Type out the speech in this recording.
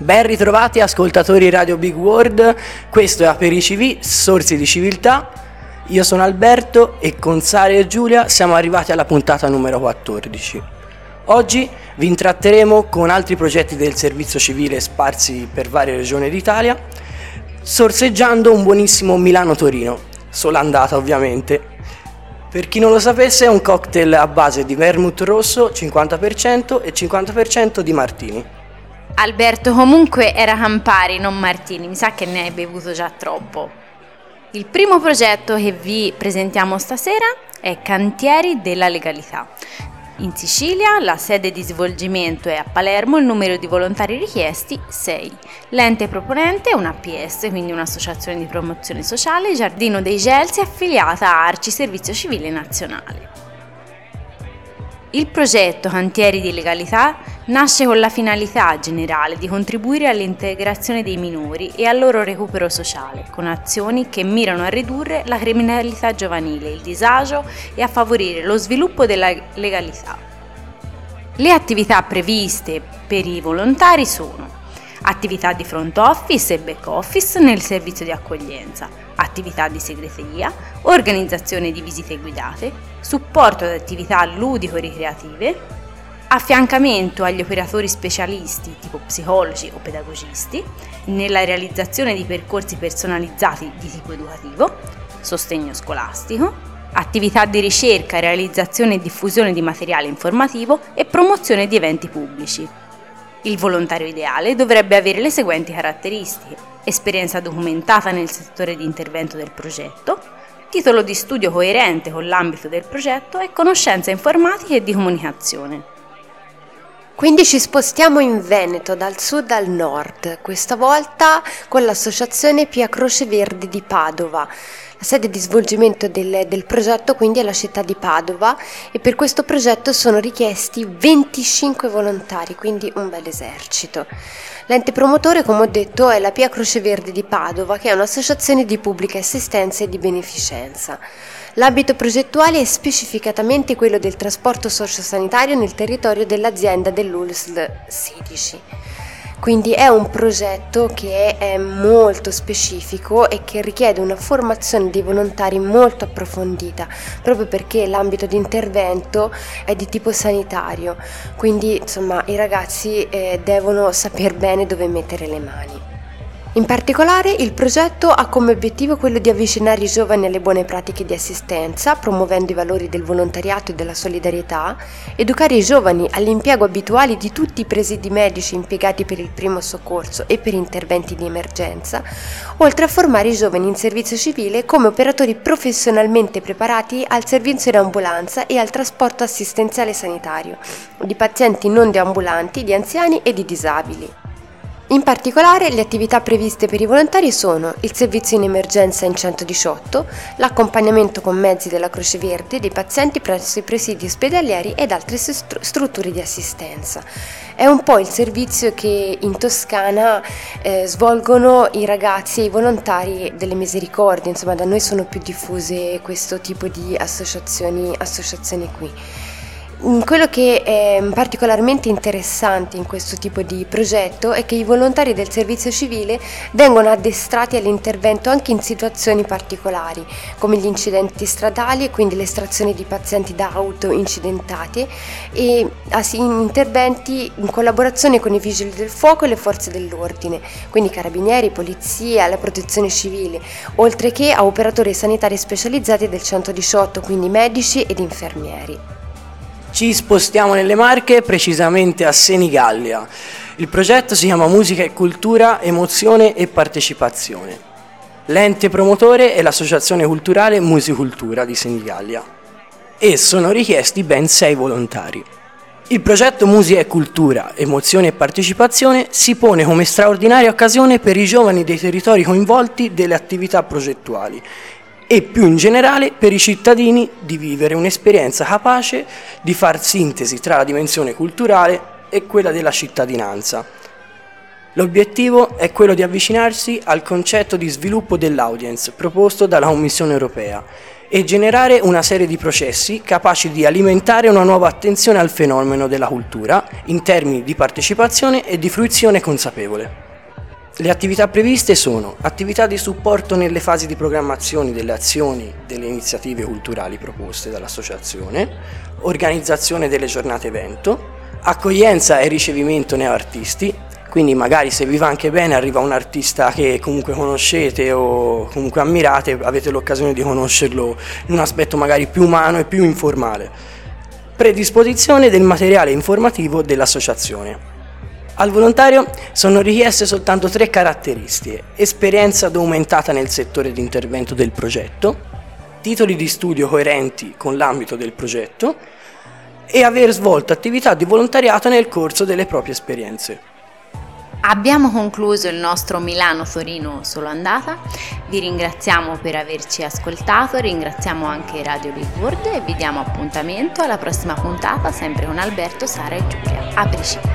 Ben ritrovati ascoltatori Radio Big World, questo è AperiCV, Sorsi di Civiltà. Io sono Alberto e con Sara e Giulia siamo arrivati alla puntata numero 14. Oggi vi intratteremo con altri progetti del servizio civile sparsi per varie regioni d'Italia, sorseggiando un buonissimo Milano-Torino, sola andata ovviamente. Per chi non lo sapesse è un cocktail a base di vermouth rosso 50% e 50% di martini. Alberto comunque era Campari, non Martini, mi sa che ne hai bevuto già troppo. Il primo progetto che vi presentiamo stasera è Cantieri della Legalità. In Sicilia la sede di svolgimento è a Palermo, il numero di volontari richiesti 6. L'ente proponente è una APS, quindi un'associazione di promozione sociale, Giardino dei Gelsi, affiliata a Arci Servizio Civile Nazionale. Il progetto Cantieri di Legalità nasce con la finalità generale di contribuire all'integrazione dei minori e al loro recupero sociale, con azioni che mirano a ridurre la criminalità giovanile, il disagio e a favorire lo sviluppo della legalità. Le attività previste per i volontari sono attività di front office e back office nel servizio di accoglienza, attività di segreteria, organizzazione di visite guidate, supporto ad attività ludico-ricreative, affiancamento agli operatori specialisti tipo psicologi o pedagogisti nella realizzazione di percorsi personalizzati di tipo educativo, sostegno scolastico, attività di ricerca, realizzazione e diffusione di materiale informativo e promozione di eventi pubblici. Il volontario ideale dovrebbe avere le seguenti caratteristiche: esperienza documentata nel settore di intervento del progetto, titolo di studio coerente con l'ambito del progetto e conoscenze informatiche e di comunicazione. Quindi ci spostiamo in Veneto, dal sud al nord, questa volta con l'associazione Pia Croce Verde di Padova. La sede di svolgimento del progetto quindi è la città di Padova e per questo progetto sono richiesti 25 volontari, quindi un bel esercito. L'ente promotore, come ho detto, è la Pia Croce Verde di Padova, che è un'associazione di pubblica assistenza e di beneficenza. L'ambito progettuale è specificatamente quello del trasporto sociosanitario nel territorio dell'azienda dell'ULSL 16. Quindi è un progetto che è molto specifico e che richiede una formazione dei volontari molto approfondita, proprio perché l'ambito di intervento è di tipo sanitario, quindi insomma i ragazzi devono saper bene dove mettere le mani. In particolare il progetto ha come obiettivo quello di avvicinare i giovani alle buone pratiche di assistenza, promuovendo i valori del volontariato e della solidarietà, educare i giovani all'impiego abituale di tutti i presidi medici impiegati per il primo soccorso e per interventi di emergenza, oltre a formare i giovani in servizio civile come operatori professionalmente preparati al servizio in ambulanza e al trasporto assistenziale sanitario di pazienti non deambulanti, di anziani e di disabili. In particolare le attività previste per i volontari sono il servizio in emergenza in 118, l'accompagnamento con mezzi della Croce Verde dei pazienti presso i presidi ospedalieri ed altre strutture di assistenza. È un po' il servizio che in Toscana svolgono i ragazzi e i volontari delle misericordie, insomma da noi sono più diffuse questo tipo di associazioni qui. Quello che è particolarmente interessante in questo tipo di progetto è che i volontari del servizio civile vengono addestrati all'intervento anche in situazioni particolari, come gli incidenti stradali e quindi l'estrazione di pazienti da auto incidentate e in interventi in collaborazione con i vigili del fuoco e le forze dell'ordine, quindi carabinieri, polizia, la protezione civile, oltre che a operatori sanitari specializzati del 118, quindi medici ed infermieri. Ci spostiamo nelle Marche, precisamente a Senigallia. Il progetto si chiama Musica e Cultura, Emozione e Partecipazione. L'ente promotore è l'Associazione Culturale Musicultura di Senigallia e sono richiesti ben 6 volontari. Il progetto Musica e Cultura, Emozione e Partecipazione si pone come straordinaria occasione per i giovani dei territori coinvolti delle attività progettuali e più in generale per i cittadini di vivere un'esperienza capace di far sintesi tra la dimensione culturale e quella della cittadinanza. L'obiettivo è quello di avvicinarsi al concetto di sviluppo dell'audience proposto dalla Commissione europea e generare una serie di processi capaci di alimentare una nuova attenzione al fenomeno della cultura in termini di partecipazione e di fruizione consapevole. Le attività previste sono attività di supporto nelle fasi di programmazione delle azioni delle iniziative culturali proposte dall'associazione, organizzazione delle giornate evento, accoglienza e ricevimento neoartisti, quindi magari se vi va anche bene arriva un artista che comunque conoscete o comunque ammirate, avete l'occasione di conoscerlo in un aspetto magari più umano e più informale. Predisposizione del materiale informativo dell'associazione. Al volontario sono richieste soltanto 3 caratteristiche: esperienza documentata nel settore di intervento del progetto, titoli di studio coerenti con l'ambito del progetto e aver svolto attività di volontariato nel corso delle proprie esperienze. Abbiamo concluso il nostro Milano-Torino solo andata, vi ringraziamo per averci ascoltato, ringraziamo anche Radio Ligurd e vi diamo appuntamento alla prossima puntata sempre con Alberto, Sara e Giulia. A precisamente.